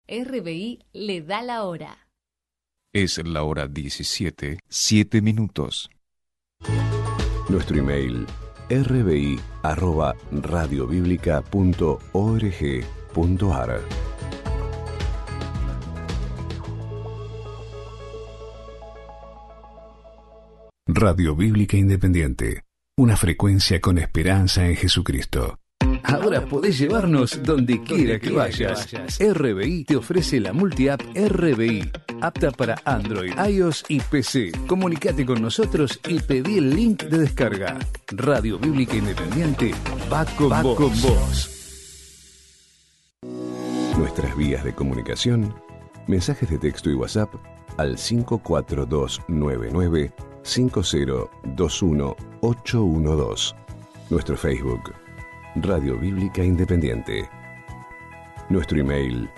RBI le da la hora. Es la hora 17, 7 minutos. Nuestro email rbi@radiobiblica.org.ar. Radio Bíblica Independiente, una frecuencia con esperanza en Jesucristo. Ahora podés llevarnos donde quiera que vayas. RBI te ofrece la multi-app RBI, apta para Android, iOS y PC. Comunicate con nosotros y pedí el link de descarga. Radio Bíblica Independiente va con vos. Nuestras vías de comunicación: mensajes de texto y WhatsApp al 54299 5021 812. Nuestro Facebook, Radio Bíblica Independiente. Nuestro email,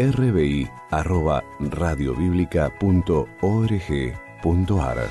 rbi@radiobiblica.org.ar.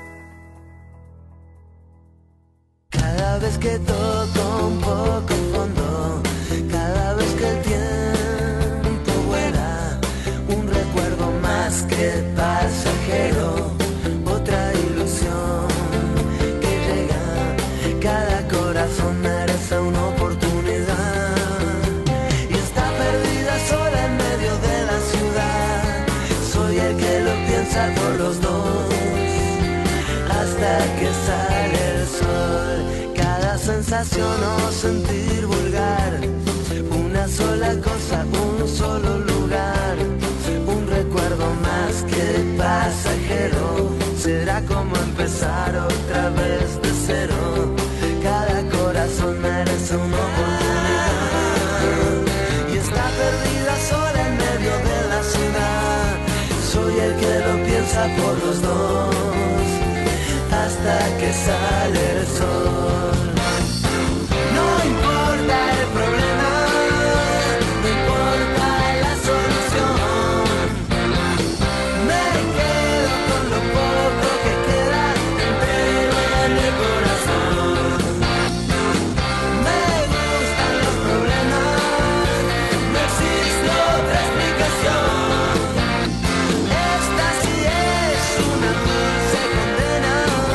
Cada vez que toco un poco fondo, cada vez que el tiempo vuela, un recuerdo más que pasajero, otra ilusión que llega. Cada corazón merece una oportunidad y está perdida sola en medio de la ciudad. Soy el que lo piensa por los dos hasta que sale el sol. Cada sensación o sentir vulgar, una sola cosa, un solo lugar, un recuerdo más que pasajero. Será como empezar otra vez de cero. Cada corazón merece una oportunidad y está perdida sola en medio de la ciudad. Soy el que lo piensa por los dos hasta que sale el sol. No importa el problema, no importa la solución. Me quedo con lo poco que queda entero en el corazón. Me gustan los problemas, no existe otra explicación. Esta sí es una dulce condena.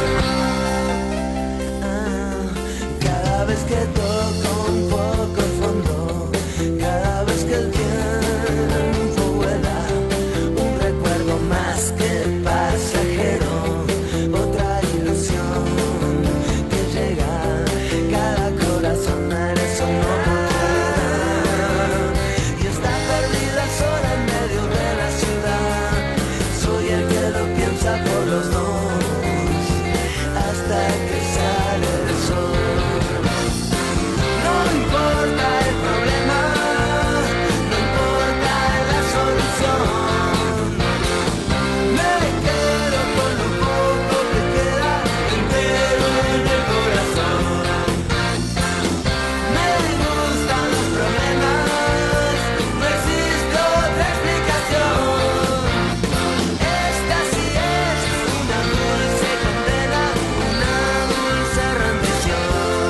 Cada vez que toco un poco fondo, cada vez que el tiempo vuela, un recuerdo más que pasajero, otra ilusión que llega. Cada corazón merece una oportunidad y está perdida sola en medio de la ciudad. Soy el que lo piensa por los dos hasta que sale el sol. No importa el problema, no importa la solución. Me quedo con lo poco que queda entero en el corazón. Me gustan los problemas, no existe otra explicación. Esta sí es una dulce condena, una dulce rendición.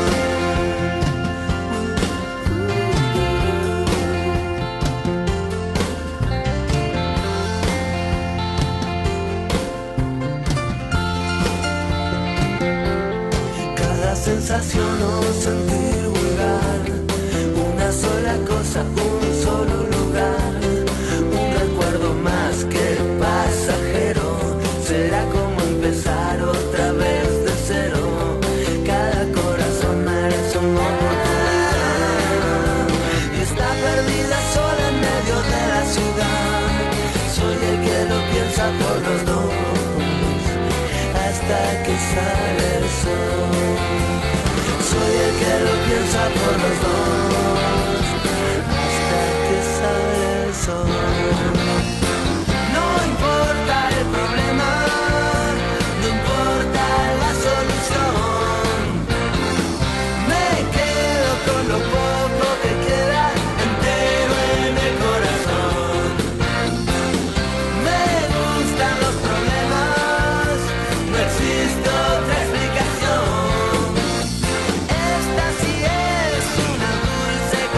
Cada sensación o sentir vulgar, una sola cosa, un solo lugar, un recuerdo más que pasajero. Será como empezar otra vez de cero. Cada corazón merece una oportunidad y está perdida sola en medio de la ciudad. Soy el que lo piensa por los dos hasta que sale el sol. Soy el que lo piensa por los dos hasta que sale el sol. No importa el problema, no importa la solución. Me quedo con lo poco que queda entero en el corazón. Me gustan los problemas, no existe otra explicación. Esta sí es una dulce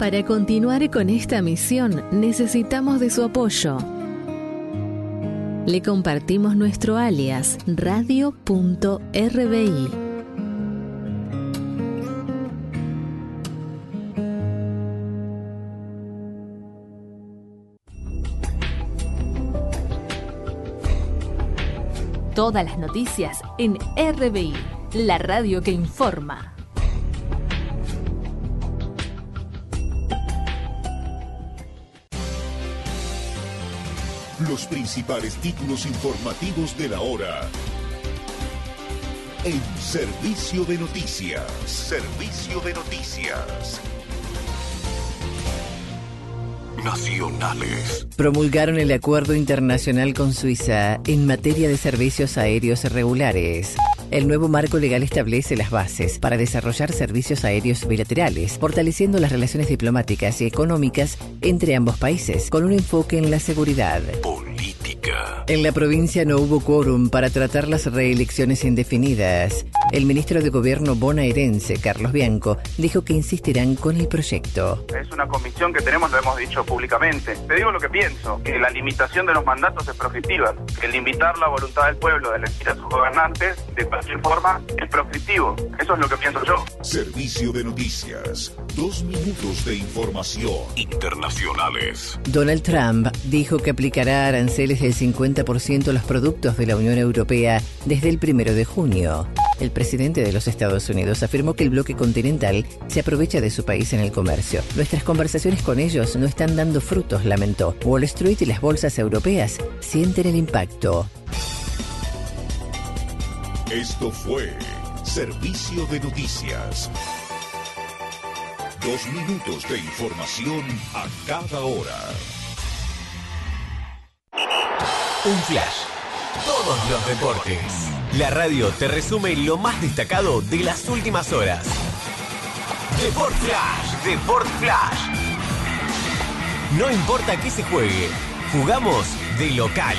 Para continuar con esta misión necesitamos de su apoyo. Le compartimos nuestro alias radio.rbi. Todas las noticias en RBI, la radio que informa. Los principales títulos informativos de la hora. En Servicio de Noticias. Servicio de Noticias. Nacionales. Promulgaron el acuerdo internacional con Suiza en materia de servicios aéreos regulares. El nuevo marco legal establece las bases para desarrollar servicios aéreos bilaterales, fortaleciendo las relaciones diplomáticas y económicas entre ambos países, con un enfoque en la seguridad. Política. En la provincia no hubo quórum para tratar las reelecciones indefinidas. El ministro de Gobierno bonaerense, Carlos Bianco, dijo que insistirán con el proyecto. Es una comisión que tenemos, lo hemos dicho públicamente. Te digo lo que pienso, que la limitación de los mandatos es proscriptiva, que el limitar la voluntad del pueblo de elegir a sus gobernantes, de cualquier forma, es proscriptivo. Eso es lo que pienso yo. Servicio de Noticias. 2 minutos de información. Internacionales. Donald Trump dijo que aplicará aranceles del 50% a los productos de la Unión Europea desde el 1 de junio. El presidente de los Estados Unidos afirmó que el bloque continental se aprovecha de su país en el comercio. Nuestras conversaciones con ellos no están dando frutos, lamentó. Wall Street y las bolsas europeas sienten el impacto. Esto fue Servicio de Noticias. 2 minutos de información a cada hora. Un flash. Todos los deportes. La radio te resume lo más destacado de las últimas horas. Deport Flash. Deport Flash. No importa qué se juegue, jugamos de local.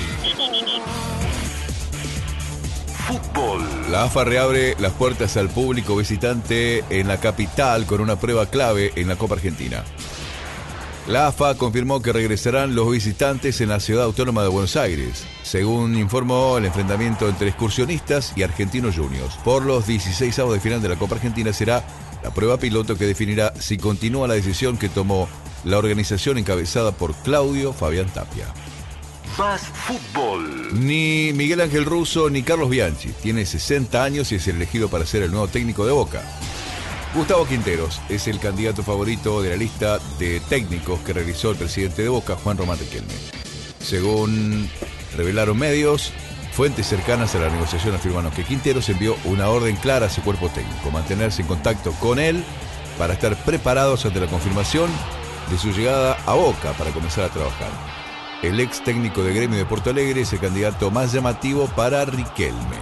Fútbol. La AFA reabre las puertas al público visitante en la capital con una prueba clave en la Copa Argentina. La AFA confirmó que regresarán los visitantes en la Ciudad Autónoma de Buenos Aires, según informó el enfrentamiento entre Excursionistas y Argentinos Juniors. Por los 16avos de final de la Copa Argentina será la prueba piloto que definirá si continúa la decisión que tomó la organización encabezada por Claudio Fabián Tapia. Más fútbol. Ni Miguel Ángel Russo ni Carlos Bianchi. Tiene 60 años y es el elegido para ser el nuevo técnico de Boca. Gustavo Quinteros es el candidato favorito de la lista de técnicos que realizó el presidente de Boca, Juan Román Riquelme. Según revelaron medios, fuentes cercanas a la negociación afirmaron que Quinteros envió una orden clara a su cuerpo técnico, mantenerse en contacto con él para estar preparados ante la confirmación de su llegada a Boca para comenzar a trabajar. El ex técnico de Gremio de Porto Alegre es el candidato más llamativo para Riquelme.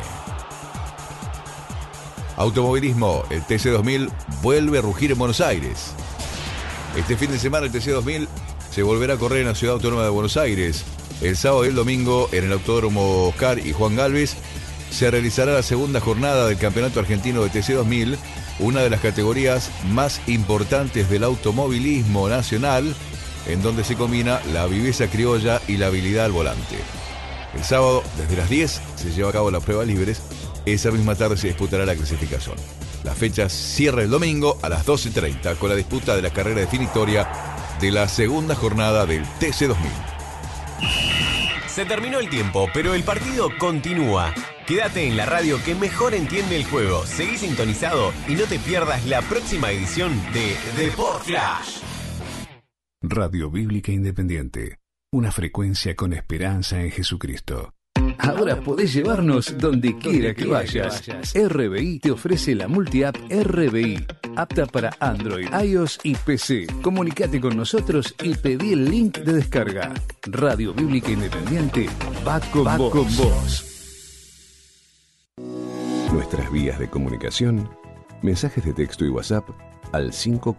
Automovilismo, el TC2000 vuelve a rugir en Buenos Aires. Este fin de semana el TC2000 se volverá a correr en la Ciudad Autónoma de Buenos Aires. El sábado y el domingo en el Autódromo Oscar y Juan Galvez se realizará la segunda jornada del Campeonato Argentino de TC2000, una de las categorías más importantes del automovilismo nacional, en donde se combina la viveza criolla y la habilidad al volante. El sábado, desde las 10, se lleva a cabo las pruebas libres. Esa misma tarde se disputará la clasificación. La fecha cierra el domingo a las 12:30 con la disputa de la carrera definitoria de la segunda jornada del TC2000. Se terminó el tiempo, pero el partido continúa. Quédate en la radio que mejor entiende el juego. Seguí sintonizado y no te pierdas la próxima edición de Deport Flash. Radio Bíblica Independiente. Una frecuencia con esperanza en Jesucristo. Ahora podés llevarnos donde quiera que vayas. RBI te ofrece la multi-app RBI, apta para Android, iOS y PC. Comunicate con nosotros y pedí el link de descarga. Radio Bíblica Independiente va con vos. Nuestras vías de comunicación: mensajes de texto y WhatsApp al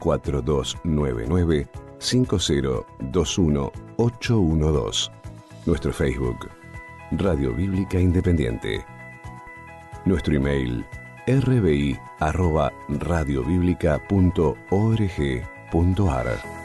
54299 5021812. Nuestro Facebook: Radio Bíblica Independiente. Nuestro email: rbi@radiobiblica.org.ar. www.radioviva.com.ar.